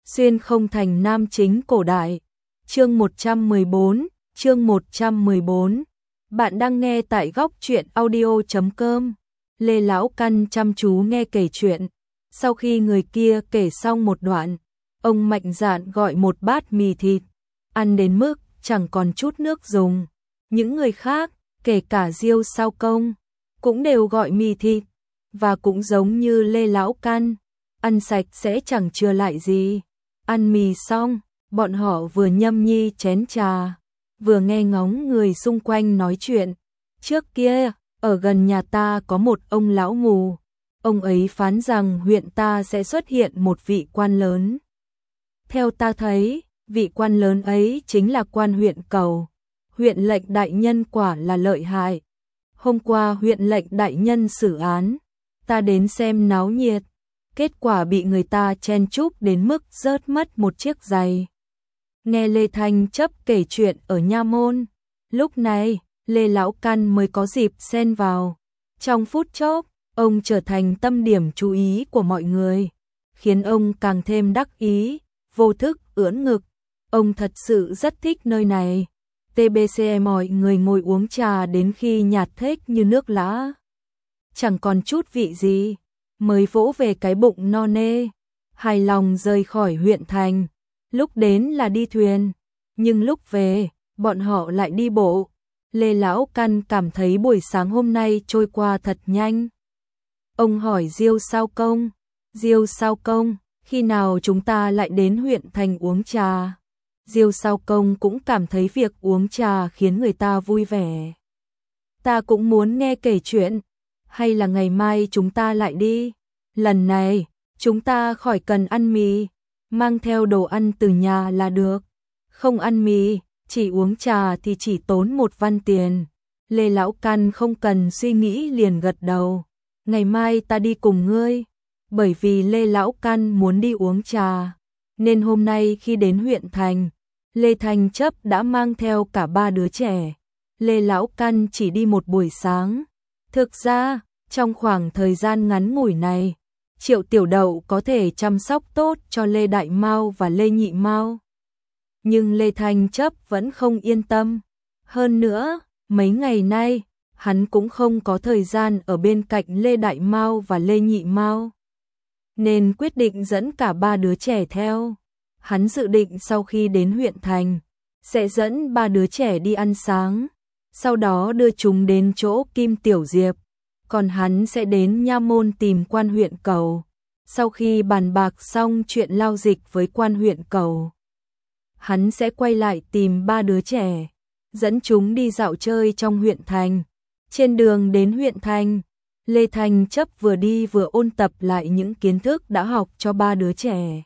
Xuyên không thành nam chính cổ đại. Chương 114. Bạn đang nghe tại góc truyện audio.com. Lê Lão Căn chăm chú nghe kể chuyện. Sau khi người kia kể xong một đoạn, ông mạnh dạn gọi một bát mì thịt, ăn đến mức chẳng còn chút nước dùng. Những người khác, kể cả Diêu Sao Công, cũng đều gọi mì thịt, và cũng giống như Lê Lão Căn, ăn sạch sẽ chẳng chừa lại gì. Ăn mì xong, bọn họ vừa nhâm nhi chén trà, vừa nghe ngóng người xung quanh nói chuyện. Trước kia, ở gần nhà ta có một ông lão mù. Ông ấy phán rằng huyện ta sẽ xuất hiện một vị quan lớn. Theo ta thấy, vị quan lớn ấy chính là quan huyện Cầu. Huyện lệnh đại nhân quả là lợi hại. Hôm qua huyện lệnh đại nhân xử án, ta đến xem náo nhiệt. Kết quả bị người ta chen chúc đến mức rớt mất một chiếc giày. Nghe Lê Thanh Chấp kể chuyện ở Nha Môn, lúc này Lê Lão Căn mới có dịp xen vào. Trong phút chốc, ông trở thành tâm điểm chú ý của mọi người, khiến ông càng thêm đắc ý, vô thức ưỡn ngực. Ông thật sự rất thích nơi này. TBC mọi người ngồi uống trà đến khi nhạt thếch như nước lã, chẳng còn chút vị gì, mới vỗ về cái bụng no nê, hài lòng rời khỏi huyện thành. Lúc đến là đi thuyền, nhưng lúc về, bọn họ lại đi bộ. Lê Lão Căn cảm thấy buổi sáng hôm nay trôi qua thật nhanh. Ông hỏi Diêu Sao Công, Diêu Sao Công, khi nào chúng ta lại đến huyện thành uống trà? Diêu Sao Công cũng cảm thấy việc uống trà khiến người ta vui vẻ. Ta cũng muốn nghe kể chuyện, hay là ngày mai chúng ta lại đi? Lần này, chúng ta khỏi cần ăn mì, mang theo đồ ăn từ nhà là được. Không ăn mì, chỉ uống trà thì chỉ tốn 1 văn tiền. Lê Lão Căn không cần suy nghĩ liền gật đầu. Ngày mai ta đi cùng ngươi. Bởi vì Lê Lão Căn muốn đi uống trà, nên hôm nay khi đến huyện thành, Lê Thanh Chấp đã mang theo cả 3 đứa trẻ. Lê Lão Căn chỉ đi một buổi sáng. Thực ra, trong khoảng thời gian ngắn ngủi này, Triệu Tiểu Đậu có thể chăm sóc tốt cho Lê Đại Mao và Lê Nhị Mao. Nhưng Lê Thanh Chấp vẫn không yên tâm. Hơn nữa, mấy ngày nay, hắn cũng không có thời gian ở bên cạnh Lê Đại Mao và Lê Nhị Mao, nên quyết định dẫn cả 3 đứa trẻ theo. Hắn dự định sau khi đến huyện thành, sẽ dẫn 3 đứa trẻ đi ăn sáng, sau đó đưa chúng đến chỗ Kim Tiểu Diệp. Còn hắn sẽ đến Nha Môn tìm quan huyện Cầu. Sau khi bàn bạc xong chuyện lao dịch với quan huyện Cầu, hắn sẽ quay lại tìm 3 đứa trẻ, dẫn chúng đi dạo chơi trong huyện thành. Trên đường đến huyện thành, Lê Thanh Chấp vừa đi vừa ôn tập lại những kiến thức đã học cho 3 đứa trẻ.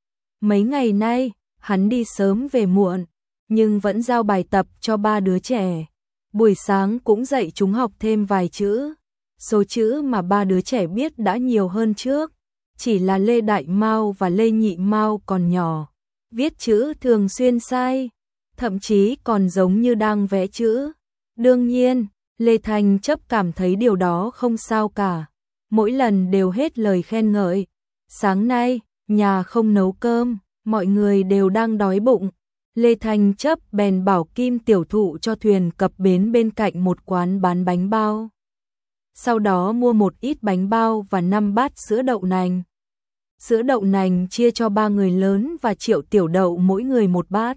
Mấy ngày nay, hắn đi sớm về muộn, nhưng vẫn giao bài tập cho 3 đứa trẻ. Buổi sáng cũng dạy chúng học thêm vài chữ. Số chữ mà 3 đứa trẻ biết đã nhiều hơn trước, chỉ là Lê Đại Mao và Lê Nhị Mao còn nhỏ, viết chữ thường xuyên sai, thậm chí còn giống như đang vẽ chữ. Đương nhiên, Lê Thanh Chấp cảm thấy điều đó không sao cả, mỗi lần đều hết lời khen ngợi. Sáng nay, nhà không nấu cơm, mọi người đều đang đói bụng. Lê Thanh Chấp bèn bảo Kim Tiểu Thụ cho thuyền cập bến bên cạnh một quán bán bánh bao. Sau đó mua một ít bánh bao và 5 bát sữa đậu nành. Sữa đậu nành chia cho 3 người lớn và Triệu Tiểu Đậu mỗi người 1 bát.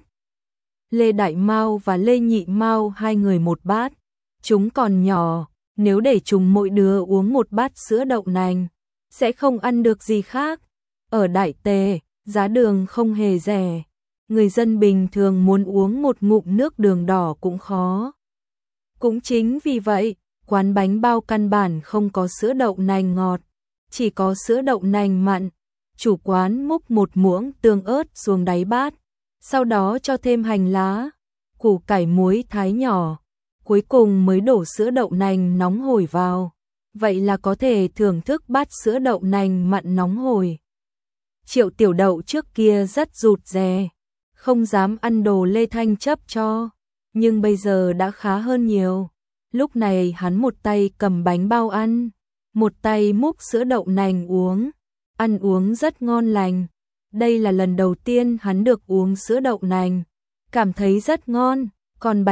Lê Đại Mao và Lê Nhị Mao 2 người 1 bát. Chúng còn nhỏ, nếu để chúng mỗi đứa uống 1 bát sữa đậu nành, sẽ không ăn được gì khác. Ở Đại Tề, giá đường không hề rẻ. Người dân bình thường muốn uống một ngụm nước đường đỏ cũng khó. Cũng chính vì vậy, quán bánh bao căn bản không có sữa đậu nành ngọt, chỉ có sữa đậu nành mặn. Chủ quán múc một muỗng tương ớt xuống đáy bát, sau đó cho thêm hành lá, củ cải muối thái nhỏ, cuối cùng mới đổ sữa đậu nành nóng hổi vào. Vậy là có thể thưởng thức bát sữa đậu nành mặn nóng hổi. Triệu Tiểu Đậu trước kia rất rụt rè, không dám ăn đồ Lê Thanh Chấp cho, nhưng bây giờ đã khá hơn nhiều. Lúc này hắn một tay cầm bánh bao ăn, một tay múc sữa đậu nành uống, ăn uống rất ngon lành. Đây là lần đầu tiên hắn được uống sữa đậu nành, cảm thấy rất ngon, còn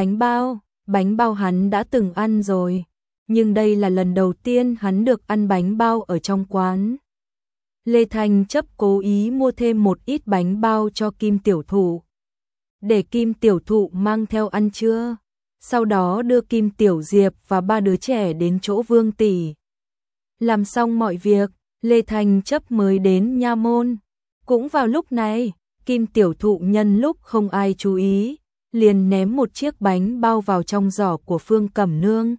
bánh bao hắn đã từng ăn rồi, nhưng đây là lần đầu tiên hắn được ăn bánh bao ở trong quán. Lê Thanh Chấp cố ý mua thêm một ít bánh bao cho Kim Tiểu Thụ, để Kim Tiểu Thụ mang theo ăn trưa, sau đó đưa Kim Tiểu Diệp và 3 đứa trẻ đến chỗ Vương tỷ. Làm xong mọi việc, Lê Thanh Chấp mới đến nha môn. Cũng vào lúc này, Kim Tiểu Thụ nhân lúc không ai chú ý, liền ném một chiếc bánh bao vào trong giỏ của Phương Cẩm Nương.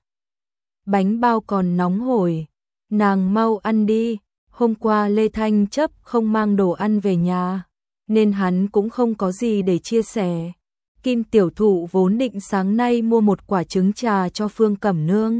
Bánh bao còn nóng hổi, nàng mau ăn đi. Hôm qua Lê Thanh Chấp không mang đồ ăn về nhà, nên hắn cũng không có gì để chia sẻ. Kim Tiểu Thụ vốn định sáng nay mua một quả trứng trà cho Phương Cẩm Nương.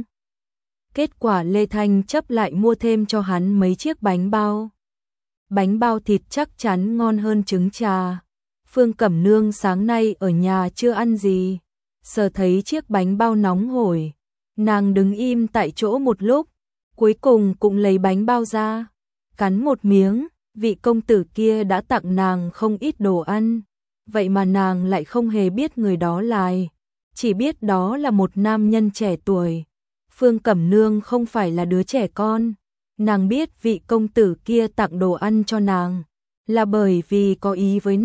Kết quả Lê Thanh Chấp lại mua thêm cho hắn mấy chiếc bánh bao. Bánh bao thịt chắc chắn ngon hơn trứng trà. Phương Cẩm Nương sáng nay ở nhà chưa ăn gì, sờ thấy chiếc bánh bao nóng hổi, nàng đứng im tại chỗ một lúc, cuối cùng cũng lấy bánh bao ra, cắn một miếng. Vị công tử kia đã tặng nàng không ít đồ ăn, vậy mà nàng lại không hề biết người đó là ai, chỉ biết đó là một nam nhân trẻ tuổi. Phương Cẩm Nương không phải là đứa trẻ con, nàng biết vị công tử kia tặng đồ ăn cho nàng là bởi vì có ý với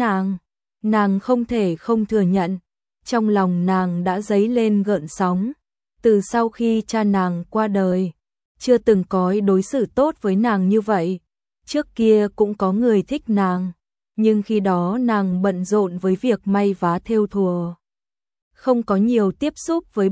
nàng không thể không thừa nhận. Trong lòng nàng đã dấy lên gợn sóng, từ sau khi cha nàng qua đời, chưa từng có đối xử tốt với nàng như vậy. Trước kia cũng có người thích nàng, nhưng khi đó nàng bận rộn với việc may vá thêu thùa, không có nhiều tiếp xúc với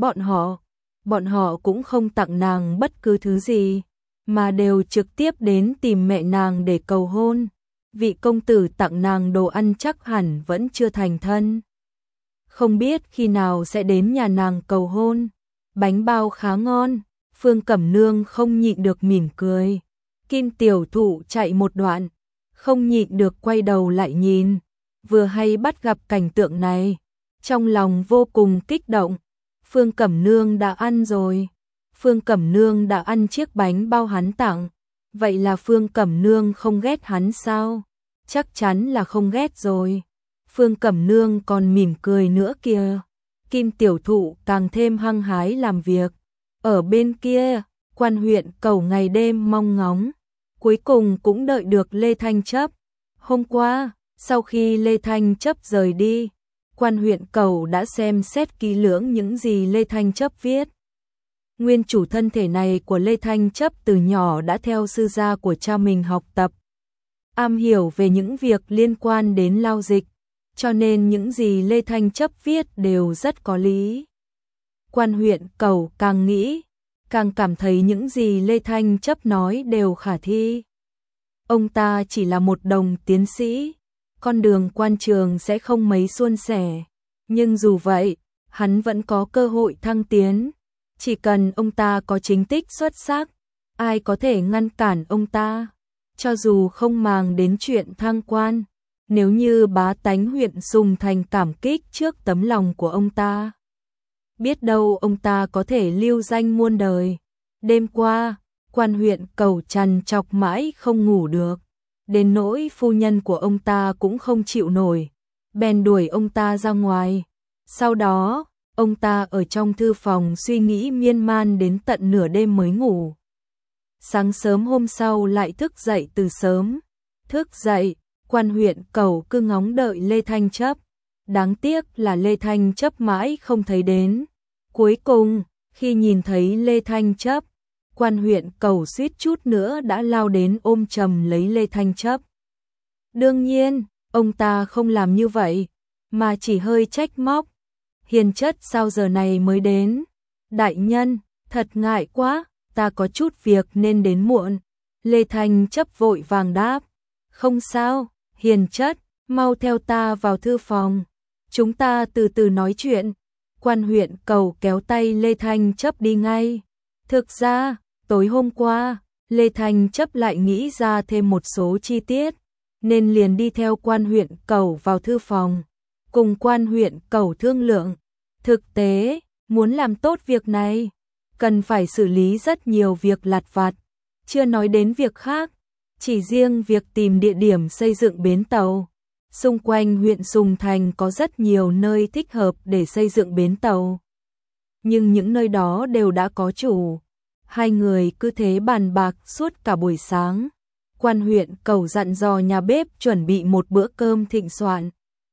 bọn họ cũng không tặng nàng bất cứ thứ gì, mà đều trực tiếp đến tìm mẹ nàng để cầu hôn. Vị công tử tặng nàng đồ ăn chắc hẳn vẫn chưa thành thân, không biết khi nào sẽ đến nhà nàng cầu hôn. Bánh bao khá ngon, Phương Cẩm Nương không nhịn được mỉm cười. Kim Tiểu Thụ chạy một đoạn, không nhịn được quay đầu lại nhìn, vừa hay bắt gặp cảnh tượng này, trong lòng vô cùng kích động. Phương Cẩm Nương đã ăn rồi, Phương Cẩm Nương đã ăn chiếc bánh bao hắn tặng, vậy là Phương Cẩm Nương không ghét hắn sao? Chắc chắn là không ghét rồi. Phương Cẩm Nương còn mỉm cười nữa kìa. Kim Tiểu Thụ càng thêm hăng hái làm việc. Ở bên kia, Quan huyện Cầu ngày đêm mong ngóng, cuối cùng cũng đợi được Lê Thanh Chấp. Hôm qua, sau khi Lê Thanh Chấp rời đi, Quan huyện Cầu đã xem xét kỹ lưỡng những gì Lê Thanh Chấp viết. Nguyên chủ thân thể này của Lê Thanh Chấp từ nhỏ đã theo sư gia của cha mình học tập, am hiểu về những việc liên quan đến lao dịch, cho nên những gì Lê Thanh Chấp viết đều rất có lý. Quan huyện Cầu càng nghĩ, càng cảm thấy những gì Lê Thanh Chấp nói đều khả thi. Ông ta chỉ là một đồng tiến sĩ, con đường quan trường sẽ không mấy suôn sẻ, nhưng dù vậy, hắn vẫn có cơ hội thăng tiến. Chỉ cần ông ta có chính tích xuất sắc, ai có thể ngăn cản ông ta, cho dù không màng đến chuyện thăng quan. Nếu như bá tánh huyện Sùng Thành cảm kích trước tấm lòng của ông ta, biết đâu ông ta có thể lưu danh muôn đời. Đêm qua, Quan huyện Cầu trằn trọc mãi không ngủ được, đến nỗi phu nhân của ông ta cũng không chịu nổi, bèn đuổi ông ta ra ngoài. Sau đó, ông ta ở trong thư phòng suy nghĩ miên man đến tận nửa đêm mới ngủ. Sáng sớm hôm sau lại thức dậy từ sớm. Thức dậy, Quan huyện Cầu cứ ngóng đợi Lê Thanh Chấp. Đáng tiếc là Lê Thanh Chấp mãi không thấy đến. Cuối cùng, khi nhìn thấy Lê Thanh Chấp, Quan huyện Cầu suýt chút nữa đã lao đến ôm chầm lấy Lê Thanh Chấp. Đương nhiên, ông ta không làm như vậy, mà chỉ hơi trách móc. Hiền chất sao giờ này mới đến? Đại nhân, thật ngại quá, ta có chút việc nên đến muộn. Lê Thanh Chấp vội vàng đáp. Không sao, hiền chất, mau theo ta vào thư phòng. Chúng ta từ từ nói chuyện. Quan huyện Cầu kéo tay Lê Thanh Chấp đi ngay. Thực ra, tối hôm qua, Lê Thanh Chấp lại nghĩ ra thêm một số chi tiết, nên liền đi theo Quan huyện Cầu vào thư phòng, cùng Quan huyện Cầu thương lượng. Thực tế, muốn làm tốt việc này, cần phải xử lý rất nhiều việc lặt vặt, chưa nói đến việc khác. Chỉ riêng việc tìm địa điểm xây dựng bến tàu, xung quanh huyện Sùng Thành có rất nhiều nơi thích hợp để xây dựng bến tàu. Nhưng những nơi đó đều đã có chủ. Hai người cứ thế bàn bạc suốt cả buổi sáng. Quan huyện Cầu dặn dò nhà bếp chuẩn bị một bữa cơm thịnh soạn.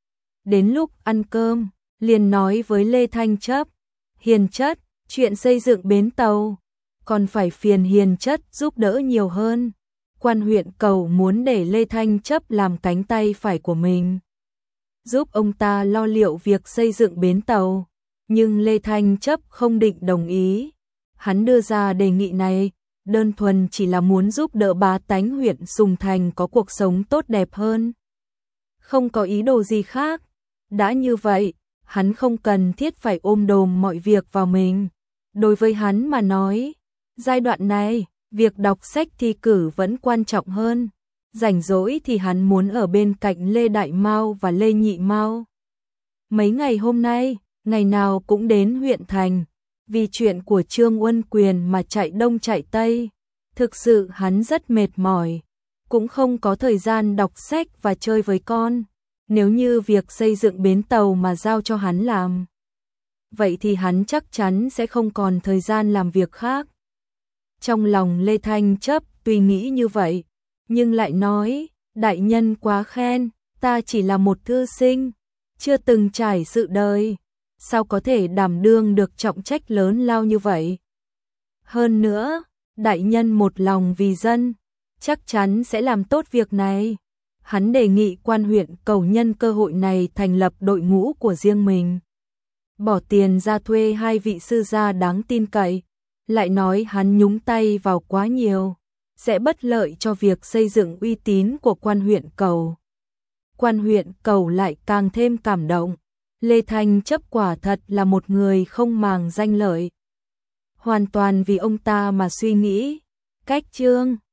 Đến lúc ăn cơm, liền nói với Lê Thanh Chấp, Hiền Chất, chuyện xây dựng bến tàu, còn phải phiền Hiền Chất giúp đỡ nhiều hơn. Quan huyện Cầu muốn để Lê Thanh Chấp làm cánh tay phải của mình, giúp ông ta lo liệu việc xây dựng bến tàu, nhưng Lê Thanh Chấp không định đồng ý. Hắn đưa ra đề nghị này, đơn thuần chỉ là muốn giúp đỡ bá tánh huyện Sùng Thành có cuộc sống tốt đẹp hơn. Không có ý đồ gì khác. Đã như vậy, hắn không cần thiết phải ôm đồm mọi việc vào mình. Đối với hắn mà nói, giai đoạn này, việc đọc sách thi cử vẫn quan trọng hơn. Rảnh rỗi thì hắn muốn ở bên cạnh Lê Đại Mao và Lê Nhị Mao. Mấy ngày hôm nay, ngày nào cũng đến huyện thành, vì chuyện của Trương Uân Quyền mà chạy đông chạy tây. Thực sự hắn rất mệt mỏi, cũng không có thời gian đọc sách và chơi với con. Nếu như việc xây dựng bến tàu mà giao cho hắn làm, vậy thì hắn chắc chắn sẽ không còn thời gian làm việc khác. Trong lòng Lê Thanh Chấp tuy nghĩ như vậy, nhưng lại nói, đại nhân quá khen, ta chỉ là một thư sinh, chưa từng trải sự đời, sao có thể đảm đương được trọng trách lớn lao như vậy. Hơn nữa, đại nhân một lòng vì dân, chắc chắn sẽ làm tốt việc này. Hắn đề nghị quan huyện Cầu nhân cơ hội này thành lập đội ngũ của riêng mình, bỏ tiền ra thuê hai vị sư gia đáng tin cậy, lại nói hắn nhúng tay vào quá nhiều, sẽ bất lợi cho việc xây dựng uy tín của quan huyện Cầu. Quan huyện Cầu lại càng thêm cảm động, Lê Thanh Chấp quả thật là một người không màng danh lợi, hoàn toàn vì ông ta mà suy nghĩ. Cách Trương